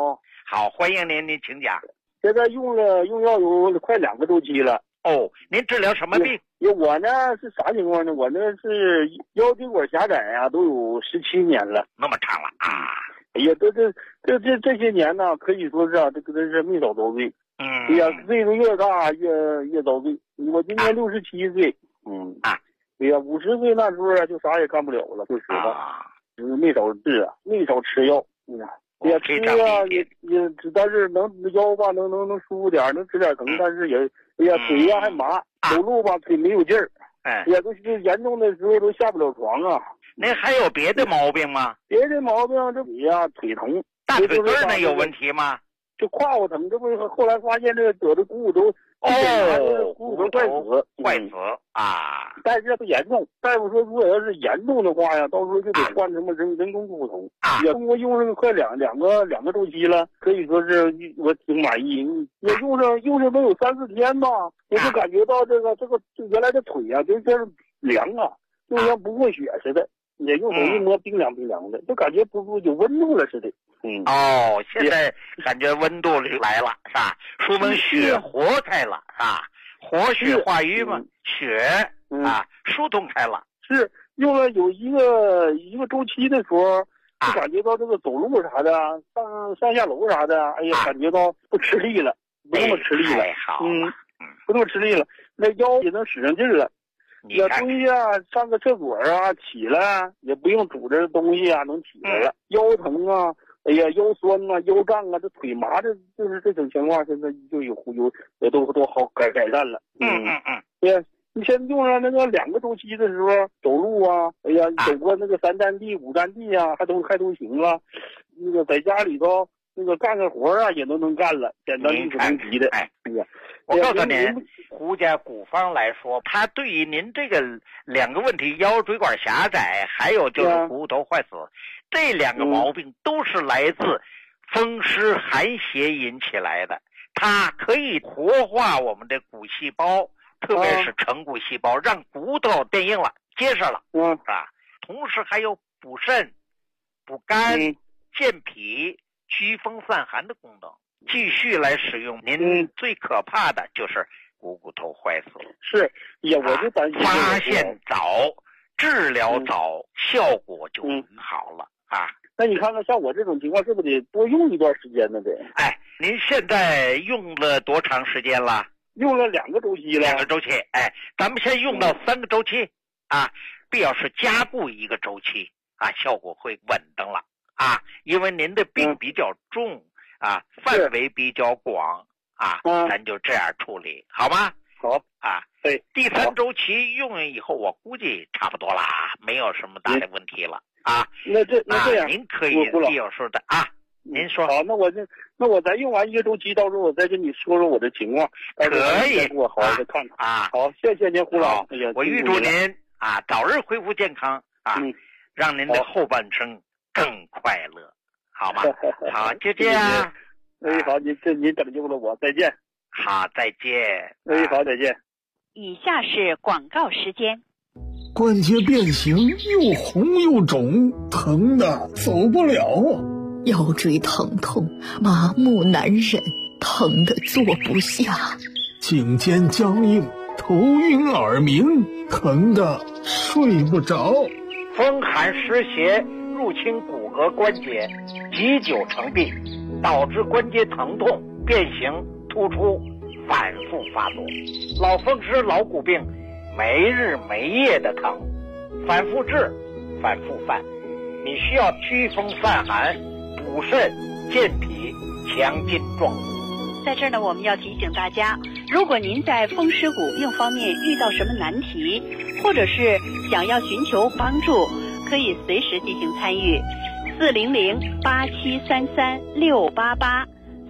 好，欢迎您，您请讲。 现在用药有快2个周期了。 哦，您治疗什么病？ 我呢是啥情况呢？我呢是腰椎管狭窄啊，都有17年了。 那么长了啊！ 哎呀，这些年呢，可以说是啊，这个是没少遭罪。哎呀，岁数越大越遭罪。我今年67岁。哎呀，50岁那时候啊，就啥也干不了了。说实话，没少治啊，没少吃药。哎呀，吃啊也，但是腰吧能舒服点，能吃点疼，但是也，哎呀，腿呀还麻，走路吧腿没有劲儿。哎呀，都严重的时候都下不了床啊。 您还有别的毛病吗？ 别的毛病，这腿呀腿疼。 大腿根儿呢有问题吗？ 就胯骨疼，这不后来发现这个得的股骨头股骨头坏死啊！ 但是不严重，大夫说如果要是严重的话呀，到时候就得换什么人工股头。也通过用上快两个周期了，可以说是我挺满意。也用上都有3-4天吧，我就感觉到这个原来的腿呀就这凉啊，就像不过血似的。也用手一摸，冰凉的，就感觉不有温度了似的。 现在感觉温度来了，是吧？说明血活开了，是吧？活血化瘀嘛，血疏通开了。 是用了有一个周期的时候，就感觉到这个走路啥的，上下楼啥的，哎呀，感觉到不吃力了，不那么吃力了。不那么吃力了，那腰也能使上劲了。也东西啊，上个厕所啊，起来也不用拄着东西啊，能起来了。腰疼啊，哎呀，腰酸啊，腰胀啊，这腿麻，就是这种情况，现在就有也都好改善了。对，你现在用上那个2个周期的时候，走路啊，哎呀，走过那个3站地、5站地啊，还都行了。那个在家里头那个干个活啊，也都能干了，简单利索能急的。哎呀， 我告诉您，胡家古方来说，他对于您这个2个问题，腰椎管狭窄，还有就是股骨头坏死，这2个毛病都是来自风湿寒邪引起来的。它可以活化我们的骨细胞，特别是成骨细胞，让骨头变硬了、结实了，是吧？同时还有补肾、补肝、健脾、祛风散寒的功能。继续来使用，您最可怕的就是股骨头坏死。 是，呀，我就担心发现早，治疗早，效果就好了啊。 那你看看，像我这种情况，是不是得多用一段时间呢？得。 哎，您现在用了多长时间了？ 用了2个周期了。2 个周期，哎，咱们先用到3个周期啊，必要是加固1个周期啊，效果会稳当了啊，因为您的病比较重。范围比较广啊，咱就这样处理，好吗？ 好啊， 对。 第3周期用完以后，我估计差不多了，没有什么大的问题了啊。 那这样， 您可以必有说的啊。您说好，那我再用完1个周期，到时候我再跟你说说我的情况。 可以， 我好好的看看啊。好，谢谢您，胡老。 我预祝您早日恢复健康啊，让您的后半生更快乐。好吗？好，就这样。 好，您拯救了我，再见。 好，再见。 好，再见。 以下是广告时间。 关节变形，又红又肿，疼的走不了啊！ 腰椎疼痛，麻木难忍，疼的坐不下。 颈肩僵硬，头晕耳鸣，疼的睡不着。 风寒湿邪入侵骨骼关节，积久成病，导致关节疼痛、变形、突出，反复发作。老风湿、老骨病，没日没夜的疼，反复治，反复犯。你需要祛风散寒、补肾、健脾、强筋壮骨。 在这儿呢，我们要提醒大家，如果您在风湿骨病方面遇到什么难题，或者是想要寻求帮助，可以随时进行参与。400-8733-688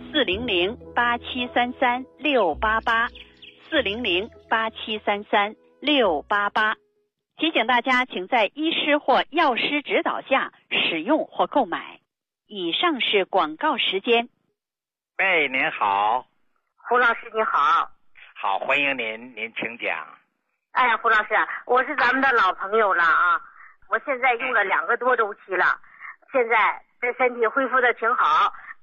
400-8733-688 400-8733-688。提醒大家，请在医师或药师指导下使用或购买。以上是广告时间。 喂，您好。 胡老师你好。 好，欢迎您，您请讲。 哎呀，胡老师，我是咱们的老朋友了啊！我现在用了2个多周期了，现在这身体恢复的挺好，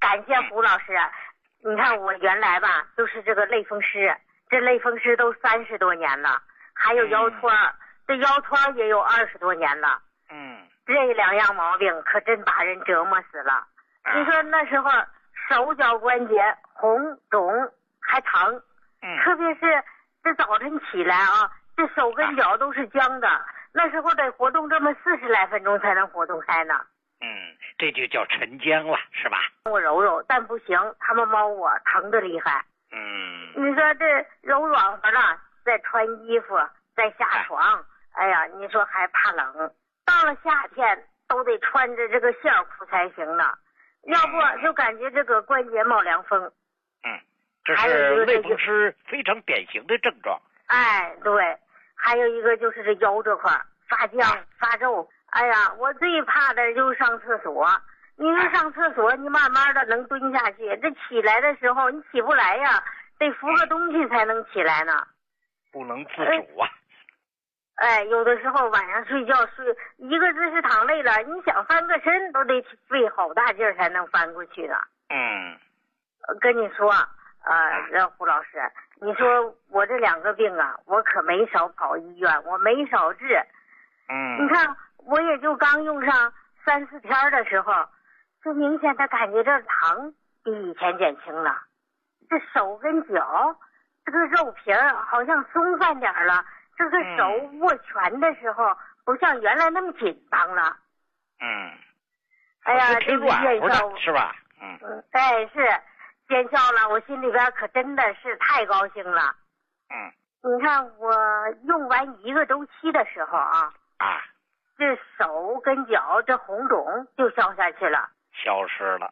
感谢胡老师。你看我原来吧就是这个类风湿，这类风湿都30多年了，还有腰托，这腰托也有20多年了。这2样毛病可真把人折磨死了。你说那时候手脚关节红肿还疼，特别是这早晨起来啊，这手跟脚都是僵的，那时候得活动这么40来分钟才能活动开呢。 这就叫沉僵了，是吧？ 我揉揉，但不行，他们猫我疼得厉害。你说这揉软和了，再穿衣服，再下床，哎呀，你说还怕冷，到了夏天都得穿着这个线裤才行呢，要不就感觉这个关节冒凉风。 这是类风湿非常典型的症状。 哎，对，还有一个就是这腰这块发僵发皱。哎呀，我最怕的就是上厕所。你说上厕所，你慢慢的能蹲下去，这起来的时候你起不来呀，得扶个东西才能起来呢， 不能自主啊。 有的时候晚上睡觉睡一个姿势躺累了，你想翻个身都得费好大劲儿才能翻过去呢。跟你说，胡老师，你说我这2个病啊，我可没少跑医院，我没少治。你看我也就刚用上3、4天的时候，就明显的感觉这疼比以前减轻了，这手跟脚这个肉皮好像松散点了，这个手握拳的时候不像原来那么紧张了。哎呀，这个见效是吧？ 是见效了，我心里边可真的是太高兴了。你看我用完1个周期的时候这手跟脚这红肿就消下去了， 消失了。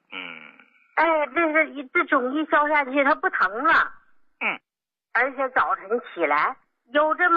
这肿一消下去，它不疼了。而且早晨起来有这么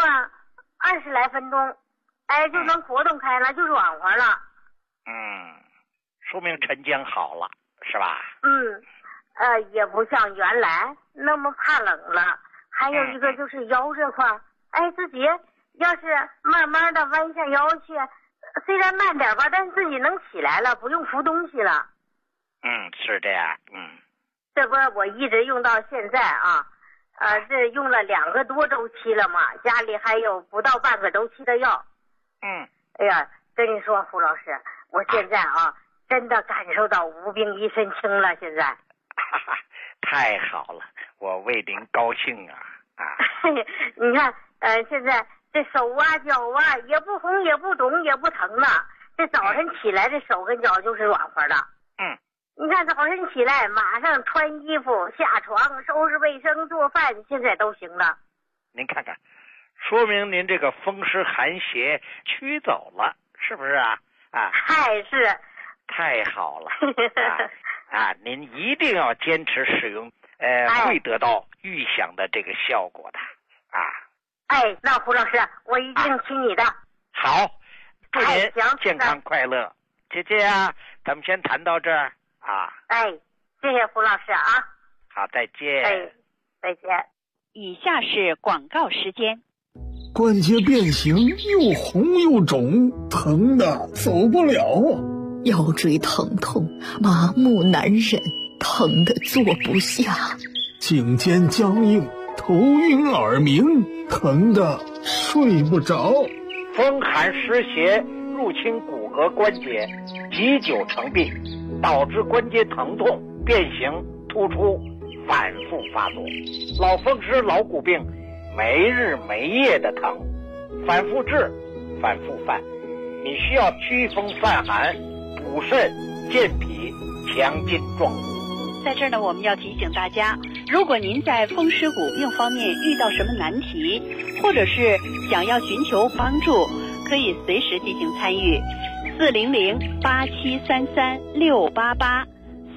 20来分钟，就能活动开了，就软和了。 说明沉僵好了，是吧？ 也不像原来那么怕冷了。还有一个就是腰这块，自己要是慢慢的弯下腰去，虽然慢点吧，但是自己能起来了，不用扶东西了。 是这样。 这不我一直用到现在啊，这用了2个多周期了嘛，家里还有不到半个周期的药。哎呀，跟你说胡老师，我现在真的感受到无病一身轻了，现在。 太好了，我为您高兴啊！ 你看，现在这手脚也不红也不肿也不疼了，这早晨起来这手跟脚就是软和的。你看早晨起来马上穿衣服下床收拾卫生做饭，现在都行了。 您看看，说明您这个风湿寒邪驱走了，是不是啊？ 是。 太好了。您一定要坚持使用，会得到预想的这个效果的。 那胡老师，我一定听你的。 好，祝您健康快乐。姐姐咱们先谈到这儿谢谢胡老师啊。 好，再见。 再见。 以下是广告时间。 关节变形，又红又肿，疼的走不了啊。 腰椎疼痛，麻木难忍，疼得坐不下； 颈肩僵硬，头晕耳鸣，疼得睡不着。 风寒湿邪入侵骨骼关节，积久成病，导致关节疼痛、变形、突出，反复发作。老风湿、老骨病，没日没夜的疼，反复治，反复犯。你需要祛风散寒，补肾健脾，强筋壮骨。 在这儿呢，我们要提醒大家，如果您在风湿骨病方面遇到什么难题，或者是想要寻求帮助，可以随时进行参与。400-8733-688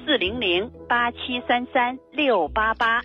400-8733-688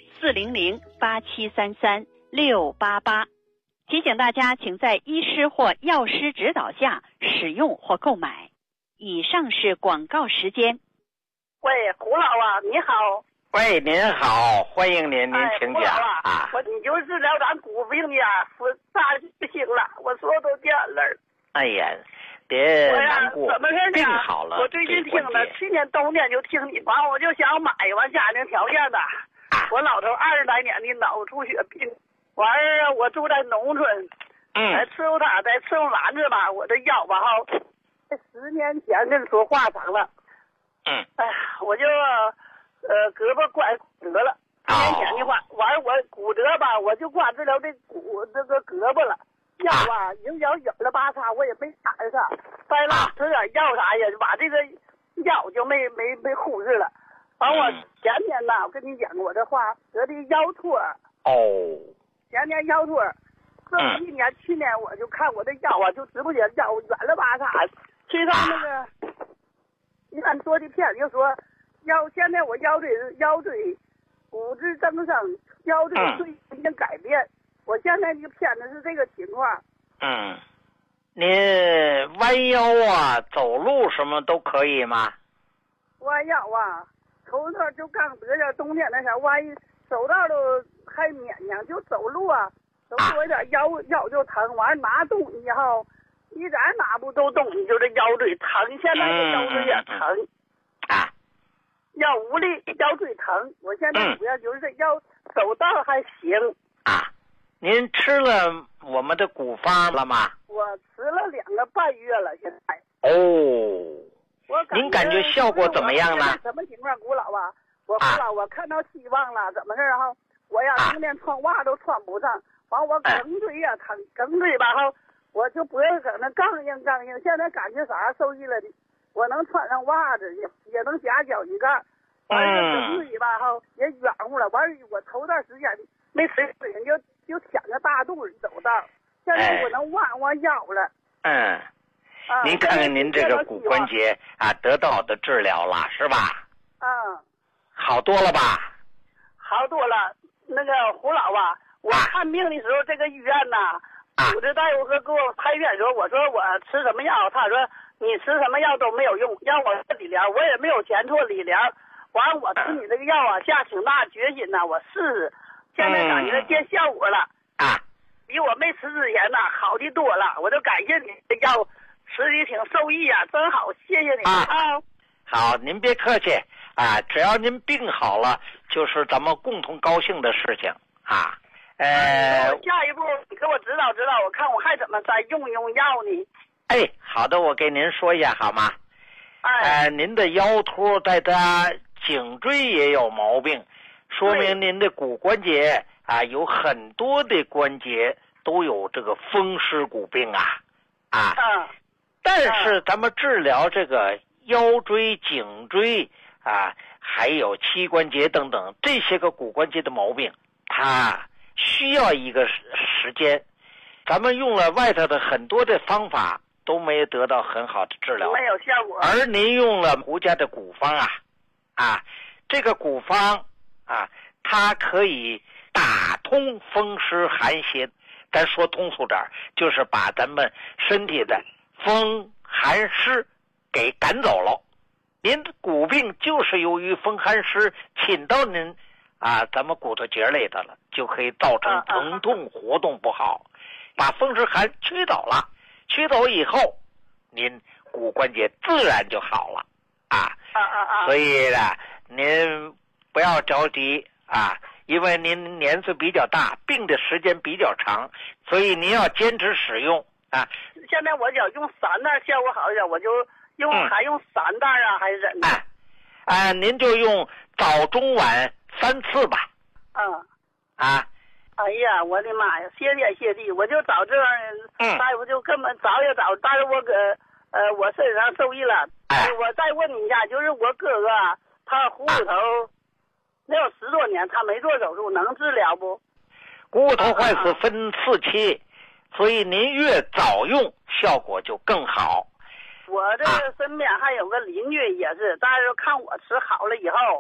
400-8733-688。提醒大家，请在医师或药师指导下使用或购买。以上是广告时间。 喂，胡老啊，你好。 喂，您好，欢迎您，您请讲啊。你就是疗咱骨病呀，我咋就不行了？我说都掉泪儿。 哎呀， 别难过， 怎么事病好了。 我最近听了，去年冬天就听你，完我就想买，完家庭条件的，我老头20来年的脑出血病，完儿我住在农村，在伺候他，在伺候完子吧，我这腰吧哈，10年前跟你说话长了，哎呀，我就胳膊拐骨折了，10年前的话，完儿我骨折吧，我就挂治疗这个胳膊了。药啊，营养有了吧嚓，我也没踩上，再拉吃点药啥呀，把这个腰就没忽视了。完我前年呐，我跟你讲我这话得的腰托前年腰托，这么1年，去年我就看我这腰啊，就直不起来，腰圆了吧嚓，去上那个医院做的片就说现在我腰椎骨质增生，腰椎已经改变。我现在这个片子是这个情况。 你弯腰啊，走路什么都可以吗？ 弯腰啊，头段就刚得点冬天那啥弯，走道都还勉强，就走路啊，走多一点腰就疼，完拿东西后一点拿不动东西，就这腰椎疼，现在这腰椎也疼。腰无力，腰椎疼，我现在主要就是这腰走道还行。 您吃了我们的古方了吗？ 我吃了2个半月了，现在。 您感觉效果怎么样呢？ 什么情况，古老啊？我看到希望了，怎么事哈？我呀，冬天穿袜都穿不上，完我梗椎呀疼，梗椎吧哈，我就脖子搁那刚硬。现在感觉啥受益了的？我能穿上袜子，也能夹脚一盖，完了梗椎吧哈也软乎了。完我头段时间没吃水，就舔着大肚子走道，现在我能弯腰了。 您看看您这个骨关节得到的治疗了是吧？好多了吧？ 好多了。那个胡老啊，我看病的时候，这个医院呐，主治大夫给我开院的时候，我说我吃什么药，他说你吃什么药都没有用，让我做理疗，我也没有钱做理疗。完我吃你这个药啊，下挺大决心呐，我试试。现在感觉见效果了比我没吃之前呐好的多了，我就感谢你这药吃的挺受益啊，真好，谢谢你好，您别客气只要您病好了，就是咱们共同高兴的事情下一步你给我指导指导，我看我还怎么再用药呢？ 好的，我给您说一下好吗？您的腰托在他颈椎也有毛病，说明您的骨关节有很多的关节都有这个风湿骨病但是咱们治疗这个腰椎、颈椎还有膝关节等等这些个骨关节的毛病，它需要一个时间。咱们用了外头的很多的方法都没有得到很好的治疗， 没有效果。 而您用了胡家的古方这个古方它可以打通风湿寒邪，咱说通俗点就是把咱们身体的风寒湿给赶走了。您的骨病就是由于风寒湿侵到您咱们骨头节里头了，就可以造成疼痛活动不好，把风湿寒驱走了，驱走以后您骨关节自然就好了所以呢您不要着急因为您年岁比较大，病的时间比较长，所以您要坚持使用现在我想用3袋效果好一点，我就还用3袋还是怎的？ 您就用早中晚3次吧。 哎呀，我的妈呀，谢天谢地，我就找这样大夫就根本找也找，但是我搁我身上受益了。我再问你一下，就是我哥哥他股骨头那有10多年，他没做手术，能治疗不？ 股骨头坏死分4期，所以您越早用效果就更好。 我这身边还有个邻居也是，但是看我吃好了以后